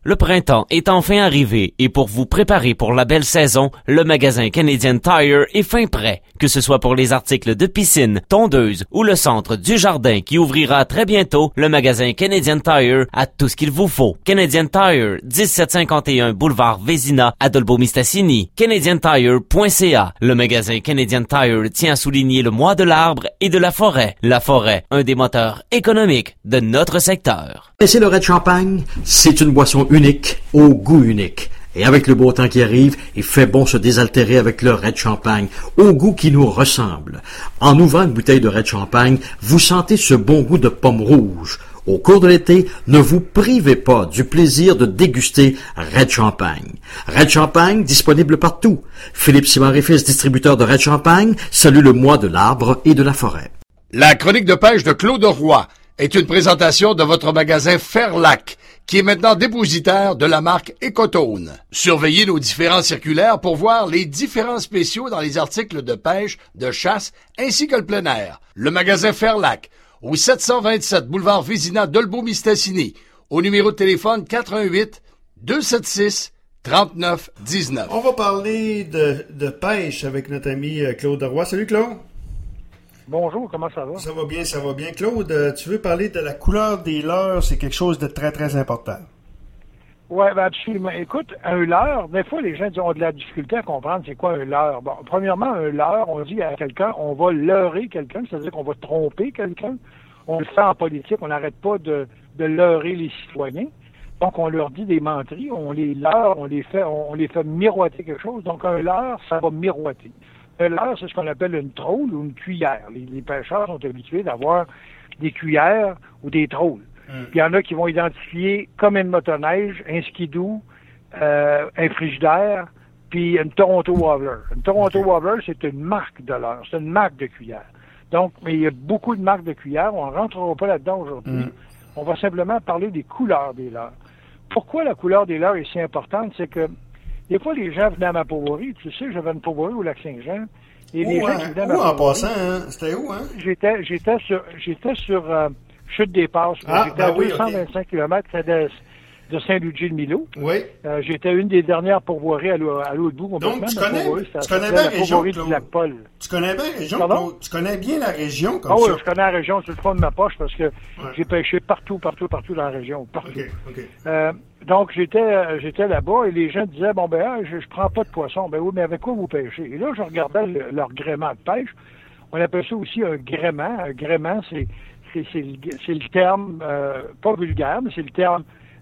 Le printemps est enfin arrivé et pour vous préparer pour la belle saison, le magasin Canadian Tire est fin prêt. Que ce soit pour les articles de piscine, tondeuse ou le centre du jardin qui ouvrira très bientôt, le magasin Canadian Tire a tout ce qu'il vous faut. Canadian Tire, 1751 boulevard Vézina à Dolbeau-Mistassini. CanadianTire.ca. Le magasin Canadian Tire tient à souligner le mois de l'arbre et de la forêt. La forêt, un des moteurs économiques de notre secteur. Et c'est le Red Champagne, c'est une boisson unique, au goût unique. Et avec le beau temps qui arrive, il fait bon se désaltérer avec le Red Champagne, au goût qui nous ressemble. En ouvrant une bouteille de Red Champagne, vous sentez ce bon goût de pomme rouge. Au cours de l'été, ne vous privez pas du plaisir de déguster Red Champagne. Red Champagne, disponible partout. Philippe Simard et Fils, distributeur de Red Champagne, salue le mois de l'arbre et de la forêt. La chronique de pêche de Claude Roy est une présentation de votre magasin Fairlac, qui est maintenant dépositaire de la marque Ecotone. Surveillez nos différents circulaires pour voir les différents spéciaux dans les articles de pêche, de chasse, ainsi que le plein air. Le magasin Fairlac, au 727 boulevard Vézina Dolbeau-Mistassini, au numéro de téléphone 88 276 3919. On va parler de pêche avec notre ami Claude Roy. Salut Claude. Bonjour, comment ça va? Ça va bien, ça va bien. Claude, tu veux parler de la couleur des leurres, c'est quelque chose de très, très important. Oui, ben absolument. Écoute, un leurre, des fois, les gens ont de la difficulté à comprendre c'est quoi un leurre. Bon, premièrement, un leurre, on dit à quelqu'un, on va leurrer quelqu'un, c'est-à-dire qu'on va tromper quelqu'un. On le fait en politique, on n'arrête pas de leurrer les citoyens. Donc, on leur dit des menteries, on les leurre, on les fait miroiter quelque chose. Donc, un leurre, ça va miroiter. Un leurre, c'est ce qu'on appelle une trôle ou une cuillère. Les pêcheurs sont habitués d'avoir des cuillères ou des trôles. Puis il y en a qui vont identifier comme une motoneige, un skidoo, un frigidaire, puis une Toronto Wobbler. Une Toronto Wobbler, c'est une marque de leurre, c'est une marque de cuillère. Donc, mais il y a beaucoup de marques de cuillères, on ne rentrera pas là-dedans aujourd'hui. On va simplement parler des couleurs des leurres. Pourquoi la couleur des leurres est si importante? C'est que des fois, les gens venaient à ma pourvoirie. Tu sais, j'avais une pourvoirie au Lac-Saint-Jean. Et les gens qui venaient à ma pourvoirie, en passant, hein? C'était où, hein? J'étais sur Chute des Passes. J'étais à 225 km de Saint-Luigi-le-Milo. Oui. J'étais une des dernières pourvoiries à l'autre bout. Donc, tu connais bien la région, Claude. Lac-Paul. Tu connais bien la région, Claude. Tu connais bien la région, comme ça. Oui, je connais la région sur le fond de ma poche parce que j'ai pêché partout dans la région. Partout. OK. Donc, j'étais là-bas et les gens disaient, bon, ben, je prends pas de poisson. Ben oui, mais avec quoi vous pêchez? Et là, je regardais leur gréement de pêche. On appelle ça aussi un gréement. Un gréement, c'est le terme, pas vulgaire, mais c'est le terme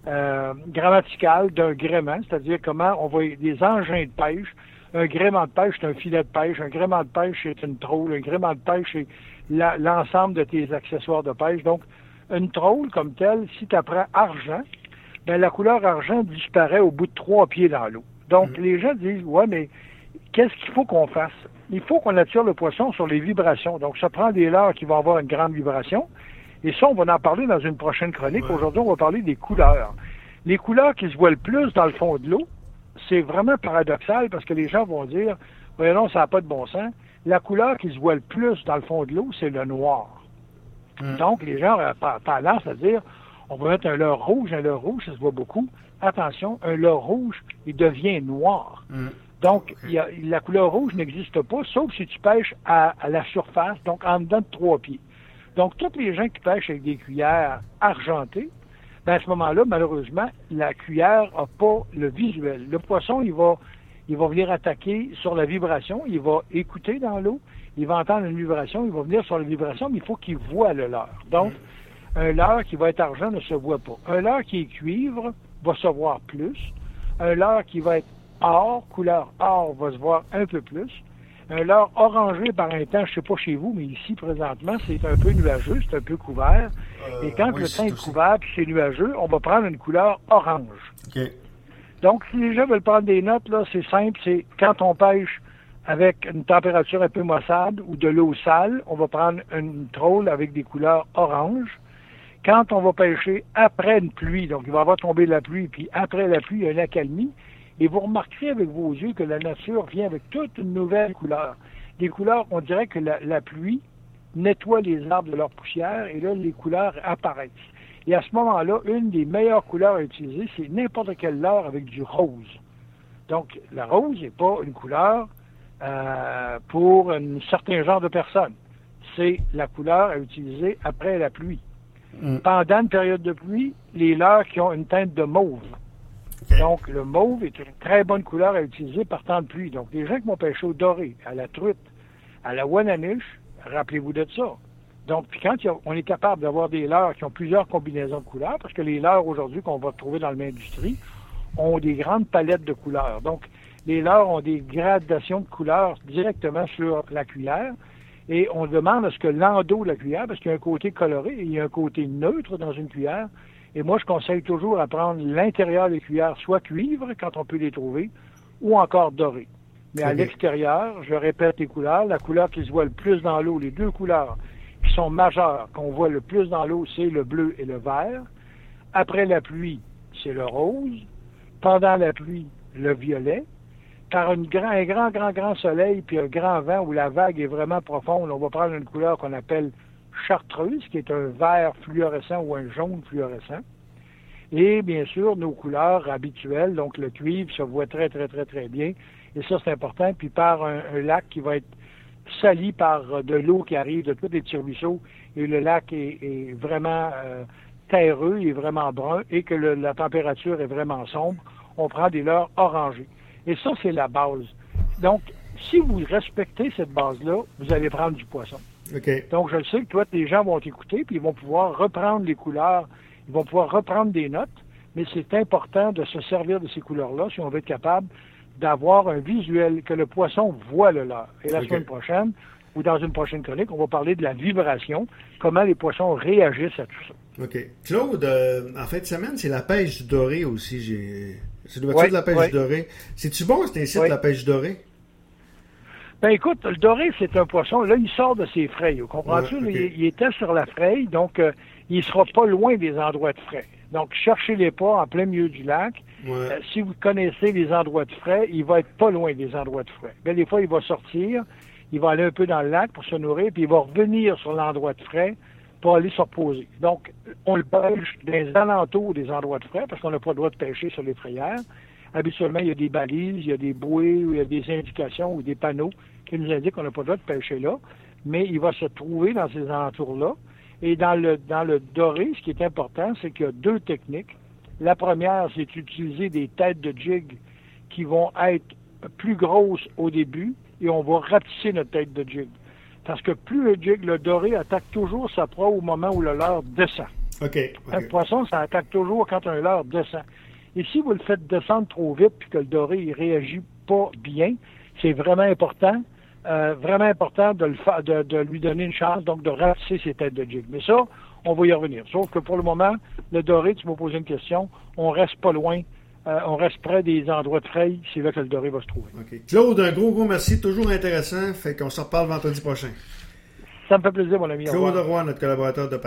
grammatical d'un gréement, c'est-à-dire comment on va des engins de pêche. Un gréement de pêche, c'est un filet de pêche. Un gréement de pêche, c'est une trôle. Un gréement de pêche, c'est l'ensemble de tes accessoires de pêche. Donc, une trôle comme telle, si tu apprends argent, ben la couleur argent disparaît au bout de 3 pieds dans l'eau. Donc, les gens disent, ouais, mais qu'est-ce qu'il faut qu'on fasse? Il faut qu'on attire le poisson sur les vibrations. Donc, ça prend des leurres qui vont avoir une grande vibration. Et ça, on va en parler dans une prochaine chronique. Aujourd'hui, on va parler des couleurs. Les couleurs qui se voient le plus dans le fond de l'eau, c'est vraiment paradoxal parce que les gens vont dire, voyons non, ça n'a pas de bon sens. La couleur qui se voit le plus dans le fond de l'eau, c'est le noir. Donc, les gens ont tendance à dire, on va mettre un leurre rouge, ça se voit beaucoup. Attention, un leurre rouge, il devient noir. Donc, la couleur rouge n'existe pas, sauf si tu pêches à la surface, donc en dedans de 3 pieds. Donc, tous les gens qui pêchent avec des cuillères argentées, ben à ce moment-là, malheureusement, la cuillère n'a pas le visuel. Le poisson, il va venir attaquer sur la vibration, il va écouter dans l'eau, il va entendre une vibration, il va venir sur la vibration, mais il faut qu'il voit le leurre. Donc, un leurre qui va être argent ne se voit pas. Un leurre qui est cuivre va se voir plus. Un leurre qui va être or, couleur or, va se voir un peu plus. Un leurre orangé par un temps, je ne sais pas chez vous, mais ici, présentement, c'est un peu nuageux, c'est un peu couvert. Et quand le temps est couvert puis c'est nuageux, on va prendre une couleur orange. Okay. Donc, si les gens veulent prendre des notes, là, c'est simple, c'est quand on pêche avec une température un peu maussade ou de l'eau sale, on va prendre une trôle avec des couleurs orange. Quand on va pêcher après une pluie, donc il va y avoir tombé la pluie, puis après la pluie, il y a une accalmie, et vous remarquerez avec vos yeux que la nature vient avec toute une nouvelle couleur. Des couleurs, on dirait que la pluie nettoie les arbres de leur poussière, et là, les couleurs apparaissent. Et à ce moment-là, une des meilleures couleurs à utiliser, c'est n'importe quelle leurre avec du rose. Donc, la rose n'est pas une couleur pour un certain genre de personnes. C'est la couleur à utiliser après la pluie. Pendant une période de pluie, les leurres qui ont une teinte de mauve. Okay. Donc, le mauve est une très bonne couleur à utiliser par temps de pluie. Donc, les gens qui vont pêcher au doré, à la truite, à la ouananiche, rappelez-vous de ça. Donc, puis quand on est capable d'avoir des leurres qui ont plusieurs combinaisons de couleurs, parce que les leurres aujourd'hui qu'on va trouver dans l'industrie ont des grandes palettes de couleurs. Donc, les leurres ont des gradations de couleurs directement sur la cuillère. Et on demande à ce que l'endos de la cuillère, parce qu'il y a un côté coloré et il y a un côté neutre dans une cuillère. Et moi, je conseille toujours à prendre l'intérieur des cuillères, soit cuivre, quand on peut les trouver, ou encore doré. Mais à l'extérieur, je répète les couleurs. La couleur qui se voit le plus dans l'eau, les deux couleurs qui sont majeures, qu'on voit le plus dans l'eau, c'est le bleu et le vert. Après la pluie, c'est le rose. Pendant la pluie, le violet. Par un grand soleil puis un grand vent où la vague est vraiment profonde, on va prendre une couleur qu'on appelle chartreuse, qui est un vert fluorescent ou un jaune fluorescent. Et bien sûr, nos couleurs habituelles, donc le cuivre se voit très bien. Et ça, c'est important. Puis par un lac qui va être sali par de l'eau qui arrive de tous les petits ruisseaux, et le lac est vraiment terreux, il est vraiment brun, et que la température est vraiment sombre, on prend des leurres orangées. Et ça, c'est la base. Donc, si vous respectez cette base-là, vous allez prendre du poisson. Okay. Donc, je le sais que toi, les gens vont t'écouter, puis ils vont pouvoir reprendre les couleurs, ils vont pouvoir reprendre des notes, mais c'est important de se servir de ces couleurs-là si on veut être capable d'avoir un visuel, que le poisson voit le leurre. Et la semaine prochaine, ou dans une prochaine chronique, on va parler de la vibration, comment les poissons réagissent à tout ça. OK. Claude, en fin de semaine, c'est la pêche du doré aussi. C'est l'ouverture de la pêche du doré. C'est-tu bon, cet incite, la pêche du doré? Ben écoute, le doré, c'est un poisson. Là, il sort de ses frailles. Comprends-tu? Il était sur la fraie, donc il sera pas loin des endroits de frais. Donc, cherchez-les pas en plein milieu du lac. Si vous connaissez les endroits de frais, il va être pas loin des endroits de frais. Ben, des fois, il va sortir, il va aller un peu dans le lac pour se nourrir, puis il va revenir sur l'endroit de frais pour aller se reposer. Donc, on le pêche dans les alentours des endroits de frais, parce qu'on n'a pas le droit de pêcher sur les frayères. Habituellement, il y a des balises, il y a des bouées, il y a des indications ou des panneaux qui nous indiquent qu'on n'a pas le droit de pêcher là, mais il va se trouver dans ces alentours-là. Et dans le doré, ce qui est important, c'est qu'il y a deux techniques. La première, c'est d'utiliser des têtes de jig qui vont être plus grosses au début et on va rapetisser notre tête de jig. Parce que plus le jig, le doré attaque toujours sa proie au moment où le leurre descend. Un poisson, ça attaque toujours quand un leurre descend. Et si vous le faites descendre trop vite puis que le doré il réagit pas bien, c'est vraiment important de lui donner une chance, donc de rapetisser ses têtes de jig. Mais ça, on va y revenir. Sauf que pour le moment, le doré, tu m'as posé une question, on reste pas loin, on reste près des endroits de fraye, c'est là que le doré va se trouver. Claude, un gros merci, toujours intéressant, fait qu'on se reparle vendredi prochain. Ça me fait plaisir, mon ami. Claude Roy, notre collaborateur de